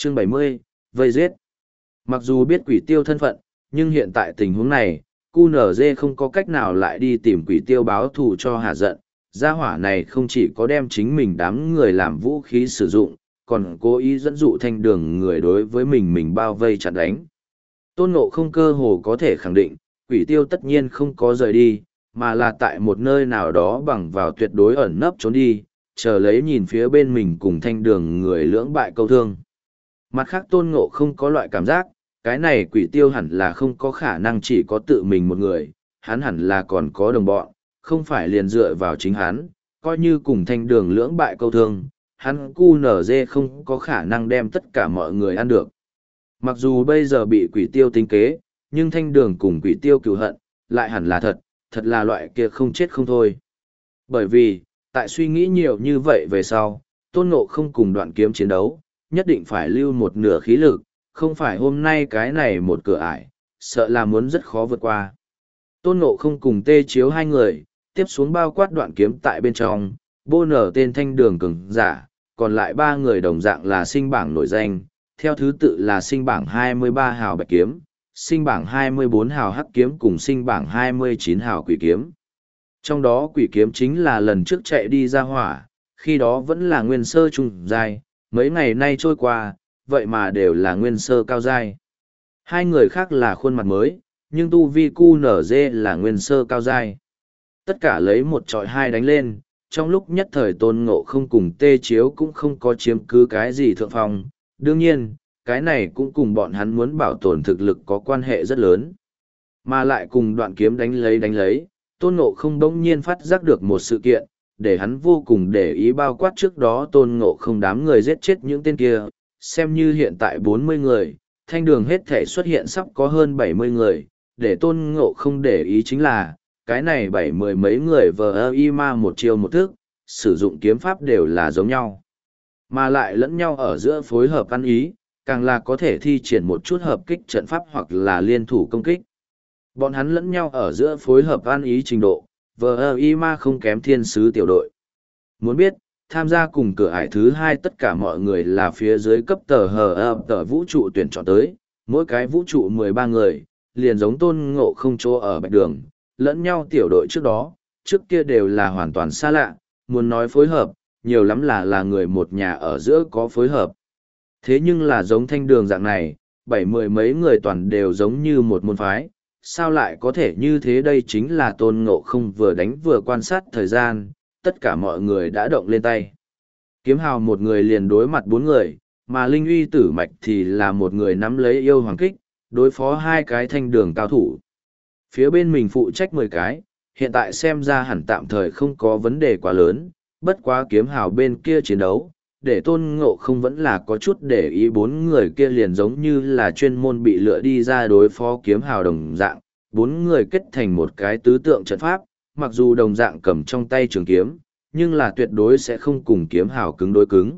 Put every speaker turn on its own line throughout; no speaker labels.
Chương 70, vây giết. Mặc dù biết quỷ tiêu thân phận, nhưng hiện tại tình huống này, QNZ không có cách nào lại đi tìm quỷ tiêu báo thù cho hạ giận. Gia hỏa này không chỉ có đem chính mình đám người làm vũ khí sử dụng, còn cố ý dẫn dụ thanh đường người đối với mình bao vây chặn đánh. Tôn Ngộ không cơ hồ có thể khẳng định, quỷ tiêu tất nhiên không có rời đi, mà là tại một nơi nào đó bằng vào tuyệt đối ẩn nấp trốn đi, chờ lấy nhìn phía bên mình cùng thanh đường người lưỡng bại câu thương. Mặt khác Tôn Ngộ không có loại cảm giác, cái này quỷ tiêu hẳn là không có khả năng chỉ có tự mình một người, hắn hẳn là còn có đồng bọn, không phải liền dựa vào chính hắn, coi như cùng thanh đường lưỡng bại câu thương, hắn QNZ không có khả năng đem tất cả mọi người ăn được. Mặc dù bây giờ bị quỷ tiêu tính kế, nhưng thanh đường cùng quỷ tiêu cừu hận, lại hẳn là thật, thật là loại kia không chết không thôi. Bởi vì, tại suy nghĩ nhiều như vậy về sau, Tôn Ngộ không cùng Đoạn Kiếm chiến đấu, nhất định phải lưu một nửa khí lực, không phải hôm nay cái này một cửa ải, sợ là muốn rất khó vượt qua. Tôn Ngộ không cùng Tê Chiếu hai người, tiếp xuống bao quát Đoạn Kiếm tại bên trong, bô nở tên thanh đường cường giả, còn lại ba người đồng dạng là sinh bảng nổi danh, theo thứ tự là sinh bảng 23 hào bạch kiếm, sinh bảng 24 hào hắc kiếm cùng sinh bảng 29 hào quỷ kiếm. Trong đó quỷ kiếm chính là lần trước chạy đi ra hỏa, khi đó vẫn là nguyên sơ trung giai, mấy ngày nay trôi qua, vậy mà đều là nguyên sơ cao giai. Hai người khác là khuôn mặt mới, nhưng tu vi QNZ là nguyên sơ cao giai. Tất cả lấy một trọi hai đánh lên, trong lúc nhất thời Tôn Ngộ không cùng Tê Chiếu cũng không có chiếm cứ cái gì thượng phong. Đương nhiên, cái này cũng cùng bọn hắn muốn bảo tồn thực lực có quan hệ rất lớn. Mà lại cùng Đoạn Kiếm đánh lấy, Tôn Ngộ không bỗng nhiên phát giác được một sự kiện, để hắn vô cùng để ý bao quát trước đó Tôn Ngộ không đám người giết chết những tên kia, xem như hiện tại 40 người, thanh đường hết thể xuất hiện sắp có hơn 70 người, để Tôn Ngộ không để ý chính là, cái này 70 mấy người vờ y ma một chiêu một thức, sử dụng kiếm pháp đều là giống nhau. Mà lại lẫn nhau ở giữa phối hợp ăn ý, càng là có thể thi triển một chút hợp kích trận pháp hoặc là liên thủ công kích. Bọn hắn lẫn nhau ở giữa phối hợp ăn ý trình độ, vờ y ma không kém thiên sứ tiểu đội. Muốn biết, tham gia cùng cửa ải thứ 2 tất cả mọi người là phía dưới cấp tờ vũ trụ tuyển chọn tới, mỗi cái vũ trụ 13 người, liền giống Tôn Ngộ không chỗ ở bạch đường, lẫn nhau tiểu đội trước kia đều là hoàn toàn xa lạ, muốn nói phối hợp, nhiều lắm là người một nhà ở giữa có phối hợp. Thế nhưng là giống thanh đường dạng này, 70 mấy người toàn đều giống như một môn phái, sao lại có thể như thế? Đây chính là Tôn Ngộ không vừa đánh vừa quan sát thời gian, tất cả mọi người đã động lên tay. Kiếm Hào một người liền đối mặt 4 người, mà Linh Uy Tử Mạch thì là một người nắm lấy yêu hoàng kích, đối phó 2 cái thanh đường cao thủ. Phía bên mình phụ trách 10 cái, hiện tại xem ra hẳn tạm thời không có vấn đề quá lớn, bất quá Kiếm Hào bên kia chiến đấu, để Tôn Ngộ không vẫn là có chút để ý 4 người kia liền giống như là chuyên môn bị lựa đi ra đối phó Kiếm Hào đồng dạng, 4 người kết thành một cái tứ tượng trận pháp, mặc dù đồng dạng cầm trong tay trường kiếm, nhưng là tuyệt đối sẽ không cùng Kiếm Hào cứng đối cứng.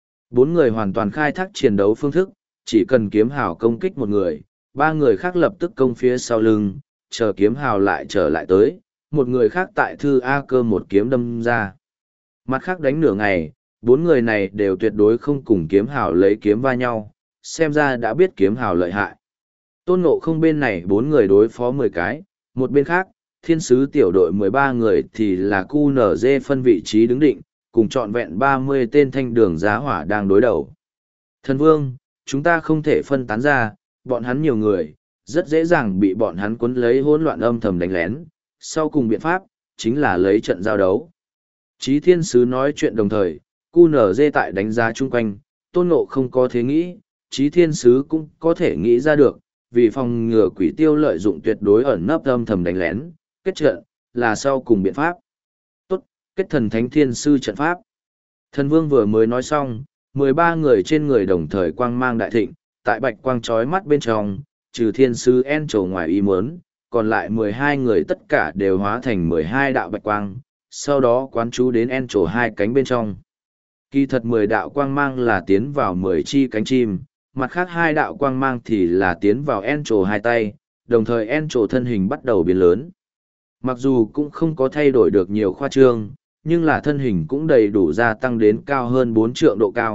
4 người hoàn toàn khai thác chiến đấu phương thức, chỉ cần Kiếm Hào công kích một người, 3 người khác lập tức công phía sau lưng, chờ Kiếm Hào lại trở lại tới, một người khác tại Thư A Cơ một kiếm đâm ra. Mặt khác đánh nửa ngày, 4 người này đều tuyệt đối không cùng Kiếm Hào lấy kiếm va nhau, xem ra đã biết Kiếm Hào lợi hại. Tôn Ngộ không bên này 4 người đối phó 10 cái, một bên khác, thiên sứ tiểu đội 13 người thì là QNZ phân vị trí đứng định, cùng trọn vẹn 30 tên thanh đường giá hỏa đang đối đầu. Thần Vương, chúng ta không thể phân tán ra, bọn hắn nhiều người, rất dễ dàng bị bọn hắn cuốn lấy hỗn loạn âm thầm đánh lén, sau cùng biện pháp, chính là lấy trận giao đấu. Chí thiên sứ nói chuyện đồng thời, QNZ tại đánh giá chung quanh, Tôn Ngộ không có thế nghĩ, Chí thiên sứ cũng có thể nghĩ ra được, vì phòng ngừa quỷ tiêu lợi dụng tuyệt đối ẩn nấp âm thầm đánh lén, kết trận, là sau cùng biện pháp. Tốt, kết thần thánh thiên sư trận pháp. Thần vương vừa mới nói xong, 13 người trên người đồng thời quang mang đại thịnh, tại bạch quang trói mắt bên trong, trừ thiên sư en trổ ngoài ý muốn, còn lại 12 người tất cả đều hóa thành 12 đạo bạch quang, sau đó quán chú đến en trổ 2 cánh bên trong. Kỳ thật 10 đạo quang mang là tiến vào 10 chi cánh chim, mặt khác 2 đạo quang mang thì là tiến vào en trổ 2 tay, đồng thời en trổ thân hình bắt đầu biến lớn. Mặc dù cũng không có thay đổi được nhiều khoa trương, nhưng là thân hình cũng đầy đủ gia tăng đến cao hơn 4 trượng độ cao,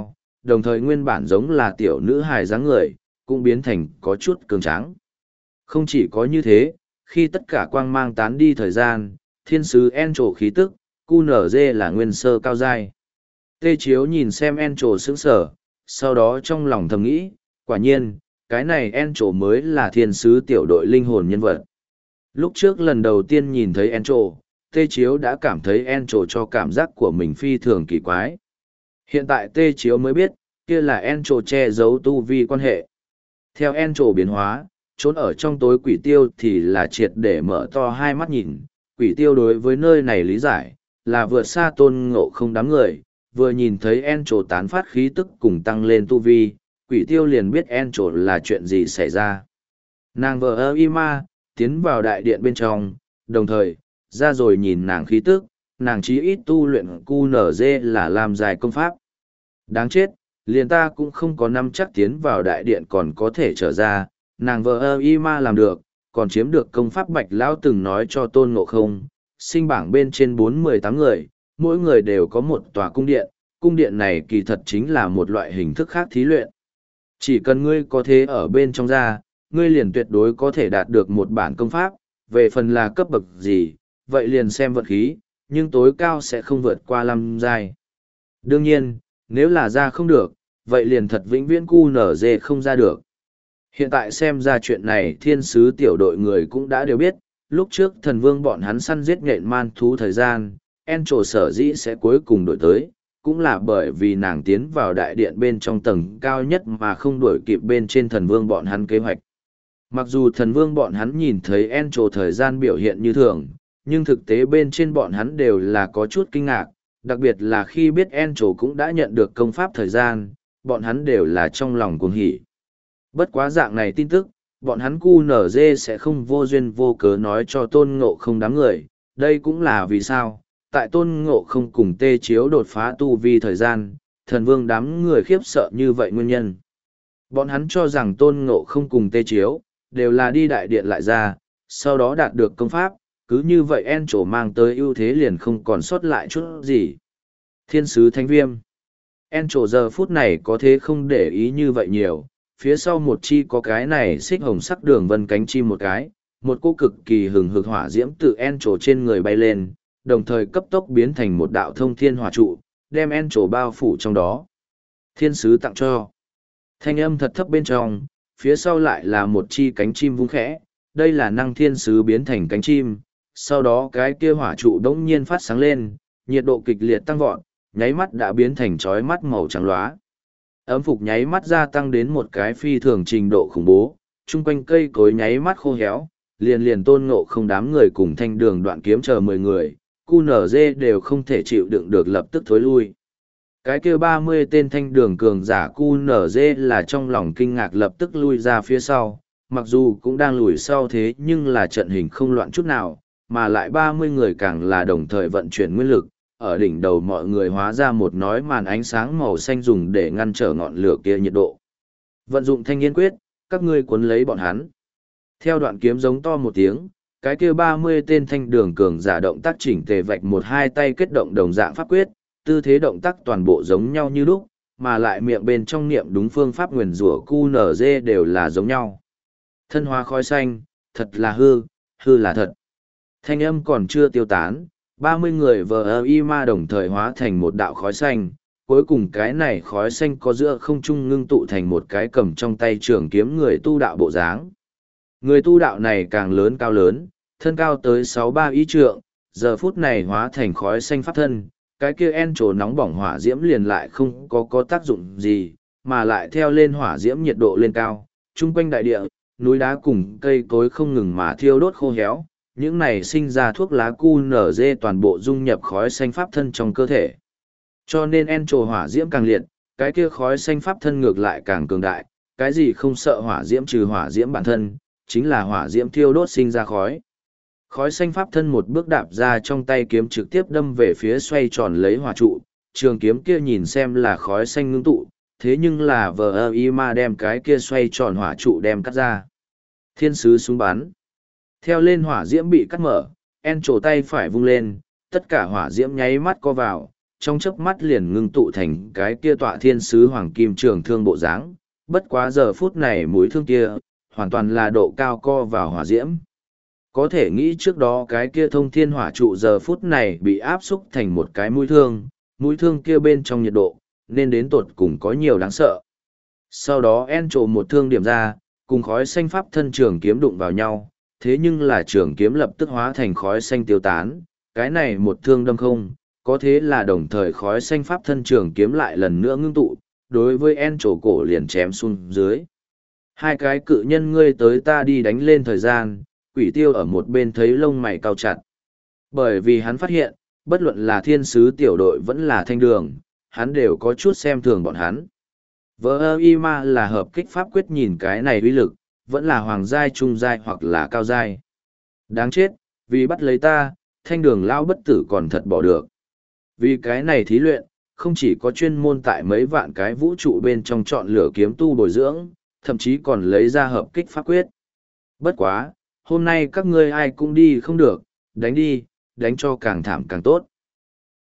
đồng thời nguyên bản giống là tiểu nữ hài dáng người, cũng biến thành có chút cường tráng. Không chỉ có như thế, khi tất cả quang mang tán đi thời gian, thiên sứ Encho khí tức, QNZ là nguyên sơ cao giai. Tê Chiếu nhìn xem Encho sững sờ, sau đó trong lòng thầm nghĩ, quả nhiên, cái này Encho mới là thiên sứ tiểu đội linh hồn nhân vật. Lúc trước lần đầu tiên nhìn thấy Encho, Tê Chiếu đã cảm thấy Encho cho cảm giác của mình phi thường kỳ quái. Hiện tại Tê Chiếu mới biết, kia là Encho che giấu tu vi quan hệ. Theo Encho biến hóa, trốn ở trong tối quỷ tiêu thì là triệt để mở to hai mắt nhìn. Quỷ tiêu đối với nơi này lý giải, là vượt xa tôn ngộ không đám người, vừa nhìn thấy Encho tán phát khí tức cùng tăng lên tu vi, quỷ tiêu liền biết Encho là chuyện gì xảy ra. Nàng vợ ơ y ma, tiến vào đại điện bên trong, đồng thời, ra rồi nhìn nàng khí tức, nàng chí ít tu luyện QNZ là làm dài công pháp. Đáng chết, liền ta cũng không có năm chắc tiến vào đại điện còn có thể trở ra, nàng vợ ơ y ma làm được, còn chiếm được công pháp Bạch Lão từng nói cho tôn ngộ không, sinh bảng bên trên 418 người, mỗi người đều có một tòa cung điện này kỳ thật chính là một loại hình thức khác thí luyện. Chỉ cần ngươi có thế ở bên trong ra, ngươi liền tuyệt đối có thể đạt được một bản công pháp, về phần là cấp bậc gì, vậy liền xem vận khí, nhưng tối cao sẽ không vượt qua 5 giai. Đương nhiên, nếu là ra không được, vậy liền thật vĩnh viễn QNZ không ra được. Hiện tại xem ra chuyện này thiên sứ tiểu đội người cũng đã đều biết, lúc trước thần vương bọn hắn săn giết nhện man thú thời gian, Encho sở dĩ sẽ cuối cùng đổi tới, cũng là bởi vì nàng tiến vào đại điện bên trong tầng cao nhất mà không đuổi kịp bên trên thần vương bọn hắn kế hoạch. Mặc dù thần vương bọn hắn nhìn thấy Encho thời gian biểu hiện như thường, nhưng thực tế bên trên bọn hắn đều là có chút kinh ngạc, đặc biệt là khi biết Encho cũng đã nhận được công pháp thời gian, bọn hắn đều là trong lòng cuồng hỉ. Bất quá dạng này tin tức, bọn hắn QNZ sẽ không vô duyên vô cớ nói cho tôn ngộ không đám người, đây cũng là vì sao, tại tôn ngộ không cùng Tê Chiếu đột phá tu vi thời gian, thần vương đám người khiếp sợ như vậy nguyên nhân. Bọn hắn cho rằng tôn ngộ không cùng Tê Chiếu, đều là đi đại điện lại ra, sau đó đạt được công pháp, cứ như vậy Encho mang tới ưu thế liền không còn sót lại chút gì. Thiên sứ Thánh Viêm Encho giờ phút này có thế không để ý như vậy nhiều, phía sau một chi có cái này xích hồng sắc đường vân cánh chim một cái, một cô cực kỳ hừng hực hỏa diễm từ Encho trên người bay lên, đồng thời cấp tốc biến thành một đạo thông thiên hỏa trụ, đem Encho bao phủ trong đó. Thiên sứ tặng cho. Thanh âm thật thấp bên trong, phía sau lại là một chi cánh chim vung khẽ, đây là năng thiên sứ biến thành cánh chim, sau đó cái kia hỏa trụ đống nhiên phát sáng lên, nhiệt độ kịch liệt tăng vọt, nháy mắt đã biến thành chói mắt màu trắng lóa. Ấm phục nháy mắt gia tăng đến một cái phi thường trình độ khủng bố, chung quanh cây cối nháy mắt khô héo, liền tôn ngộ không đám người cùng thanh đường đoạn kiếm chờ 10 người, QNZ đều không thể chịu đựng được lập tức thối lui. Cái kia 30 tên thanh đường cường giả QNZ là trong lòng kinh ngạc lập tức lui ra phía sau, mặc dù cũng đang lùi sau thế nhưng là trận hình không loạn chút nào, mà lại 30 người càng là đồng thời vận chuyển nguyên lực, ở đỉnh đầu mọi người hóa ra một nói màn ánh sáng màu xanh dùng để ngăn trở ngọn lửa kia nhiệt độ. Vận dụng thanh yên quyết, các ngươi cuốn lấy bọn hắn. Theo đoạn kiếm giống to một tiếng, cái kia 30 tên thanh đường cường giả động tác chỉnh tề vạch một hai tay kết động đồng dạng pháp quyết, tư thế động tác toàn bộ giống nhau như lúc, mà lại miệng bên trong niệm đúng phương pháp nguyền rủa QNZ đều là giống nhau. Thân hóa khói xanh, thật là hư, hư là thật. Thanh âm còn chưa tiêu tán, 30 người vờ y ma đồng thời hóa thành một đạo khói xanh, cuối cùng cái này khói xanh có giữa không trung ngưng tụ thành một cái cầm trong tay trường kiếm người tu đạo bộ dáng. Người tu đạo này càng lớn cao lớn, thân cao tới 6-3 ý trượng, giờ phút này hóa thành khói xanh pháp thân, cái kia Encho nóng bỏng hỏa diễm liền lại không có tác dụng gì, mà lại theo lên hỏa diễm nhiệt độ lên cao, chung quanh đại địa, núi đá cùng cây cối không ngừng mà thiêu đốt khô héo, những này sinh ra thuốc lá QNZ toàn bộ dung nhập khói xanh pháp thân trong cơ thể. Cho nên Encho hỏa diễm càng liệt, cái kia khói xanh pháp thân ngược lại càng cường đại, cái gì không sợ hỏa diễm trừ hỏa diễm bản thân, chính là hỏa diễm thiêu đốt sinh ra khói. Khói xanh pháp thân một bước đạp ra trong tay kiếm trực tiếp đâm về phía xoay tròn lấy hỏa trụ, trường kiếm kia nhìn xem là khói xanh ngưng tụ, thế nhưng là vờ y ma đem cái kia xoay tròn hỏa trụ đem cắt ra. Thiên sứ súng bắn. Theo lên hỏa diễm bị cắt mở, Encho tay phải vung lên, tất cả hỏa diễm nháy mắt co vào, trong chớp mắt liền ngưng tụ thành cái kia tọa thiên sứ hoàng kim trường thương bộ dáng, bất quá giờ phút này mũi thương kia, hoàn toàn là độ cao co vào hỏa diễm. Có thể nghĩ trước đó cái kia thông thiên hỏa trụ giờ phút này bị áp xúc thành một cái mũi thương kia bên trong nhiệt độ, nên đến tột cùng có nhiều đáng sợ. Sau đó En trổ một thương điểm ra, cùng khói xanh pháp thân trường kiếm đụng vào nhau, thế nhưng là trường kiếm lập tức hóa thành khói xanh tiêu tán, cái này một thương đâm không, có thế là đồng thời khói xanh pháp thân trường kiếm lại lần nữa ngưng tụ, đối với En trổ cổ liền chém xuống dưới. Hai cái cự nhân ngươi tới ta đi đánh lên thời gian, quỷ tiêu ở một bên thấy lông mày cau chặt. Bởi vì hắn phát hiện, bất luận là thiên sứ tiểu đội vẫn là thanh đường, hắn đều có chút xem thường bọn hắn. Vỡ y ma là hợp kích pháp quyết, nhìn cái này uy lực, vẫn là hoàng giai trung giai hoặc là cao giai. Đáng chết, vì bắt lấy ta, thanh đường lao bất tử còn thật bỏ được. Vì cái này thí luyện, không chỉ có chuyên môn tại mấy vạn cái vũ trụ bên trong chọn lửa kiếm tu bồi dưỡng, thậm chí còn lấy ra hợp kích pháp quyết. Bất quá, hôm nay các ngươi ai cũng đi không được, đánh đi, đánh cho càng thảm càng tốt.